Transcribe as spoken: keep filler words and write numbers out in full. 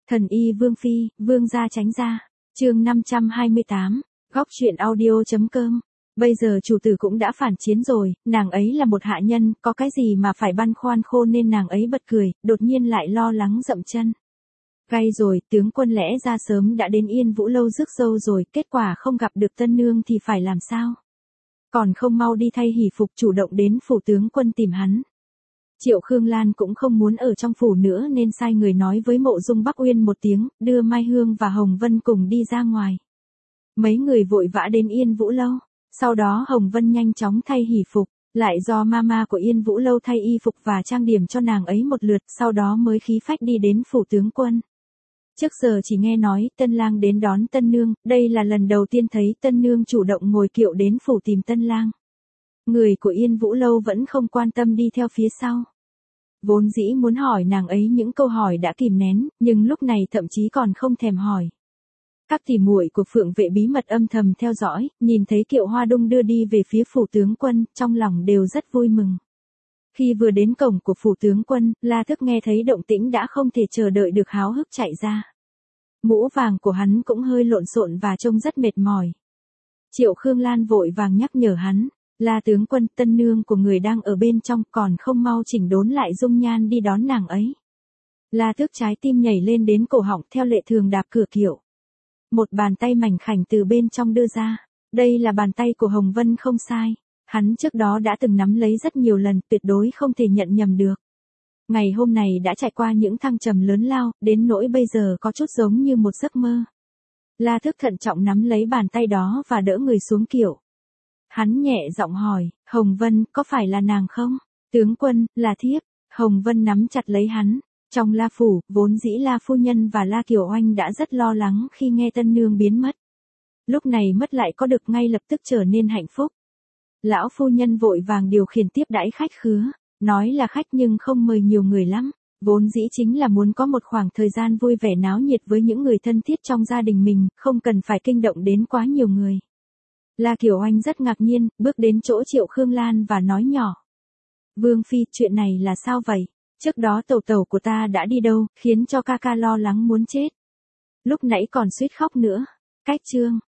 Thần y Vương Phi, Vương gia tránh ra. Chương năm trăm hai mươi tám, góc truyện audio.com. Bây giờ chủ tử cũng đã phản chiến rồi, nàng ấy là một hạ nhân, có cái gì mà phải băn khoăn khô nên nàng ấy bật cười, đột nhiên lại lo lắng dậm chân. Gay rồi, tướng quân lẽ ra sớm đã đến Yên Vũ lâu rước dâu rồi, kết quả không gặp được tân nương thì phải làm sao? Còn không mau đi thay hỷ phục chủ động đến phủ tướng quân tìm hắn. Triệu Khương Lan cũng không muốn ở trong phủ nữa nên sai người nói với Mộ Dung Bắc Uyên một tiếng, đưa Mai Hương và Hồng Vân cùng đi ra ngoài. Mấy người vội vã đến Yên Vũ lâu, sau đó Hồng Vân nhanh chóng thay hỷ phục, lại do mama của Yên Vũ lâu thay y phục và trang điểm cho nàng ấy một lượt, sau đó mới khí phách đi đến phủ tướng quân. Trước giờ chỉ nghe nói tân lang đến đón tân nương, đây là lần đầu tiên thấy tân nương chủ động ngồi kiệu đến phủ tìm tân lang. Người của Yên Vũ lâu vẫn không quan tâm đi theo phía sau. Vốn dĩ muốn hỏi nàng ấy những câu hỏi đã kìm nén, nhưng lúc này thậm chí còn không thèm hỏi. Các tỷ muội của Phượng Vệ bí mật âm thầm theo dõi, nhìn thấy kiệu hoa đung đưa đi về phía phủ tướng quân, trong lòng đều rất vui mừng. Khi vừa đến cổng của phủ tướng quân, La Thức nghe thấy động tĩnh đã không thể chờ đợi được háo hức chạy ra. Mũ vàng của hắn cũng hơi lộn xộn và trông rất mệt mỏi. Triệu Khương Lan vội vàng nhắc nhở hắn, La tướng quân, tân nương của người đang ở bên trong, còn không mau chỉnh đốn lại dung nhan đi đón nàng ấy. La Thức trái tim nhảy lên đến cổ họng theo lệ thường đạp cửa kiệu. Một bàn tay mảnh khảnh từ bên trong đưa ra, đây là bàn tay của Hồng Vân không sai. Hắn trước đó đã từng nắm lấy rất nhiều lần, tuyệt đối không thể nhận nhầm được. Ngày hôm này đã trải qua những thăng trầm lớn lao, đến nỗi bây giờ có chút giống như một giấc mơ. La Thức thận trọng nắm lấy bàn tay đó và đỡ người xuống kiệu. Hắn nhẹ giọng hỏi, Hồng Vân, có phải là nàng không? Tướng quân, là thiếp. Hồng Vân nắm chặt lấy hắn. Trong La phủ, vốn dĩ La phu nhân và La Kiều Oanh đã rất lo lắng khi nghe tân nương biến mất. Lúc này mất lại có được ngay lập tức trở nên hạnh phúc. Lão phu nhân vội vàng điều khiển tiếp đãi khách khứa, nói là khách nhưng không mời nhiều người lắm, vốn dĩ chính là muốn có một khoảng thời gian vui vẻ náo nhiệt với những người thân thiết trong gia đình mình, không cần phải kinh động đến quá nhiều người. La Kiều Oanh rất ngạc nhiên, bước đến chỗ Triệu Khương Lan và nói nhỏ. Vương Phi, chuyện này là sao vậy? Trước đó tẩu tẩu của ta đã đi đâu, khiến cho ca ca lo lắng muốn chết. Lúc nãy còn suýt khóc nữa. Cách chương.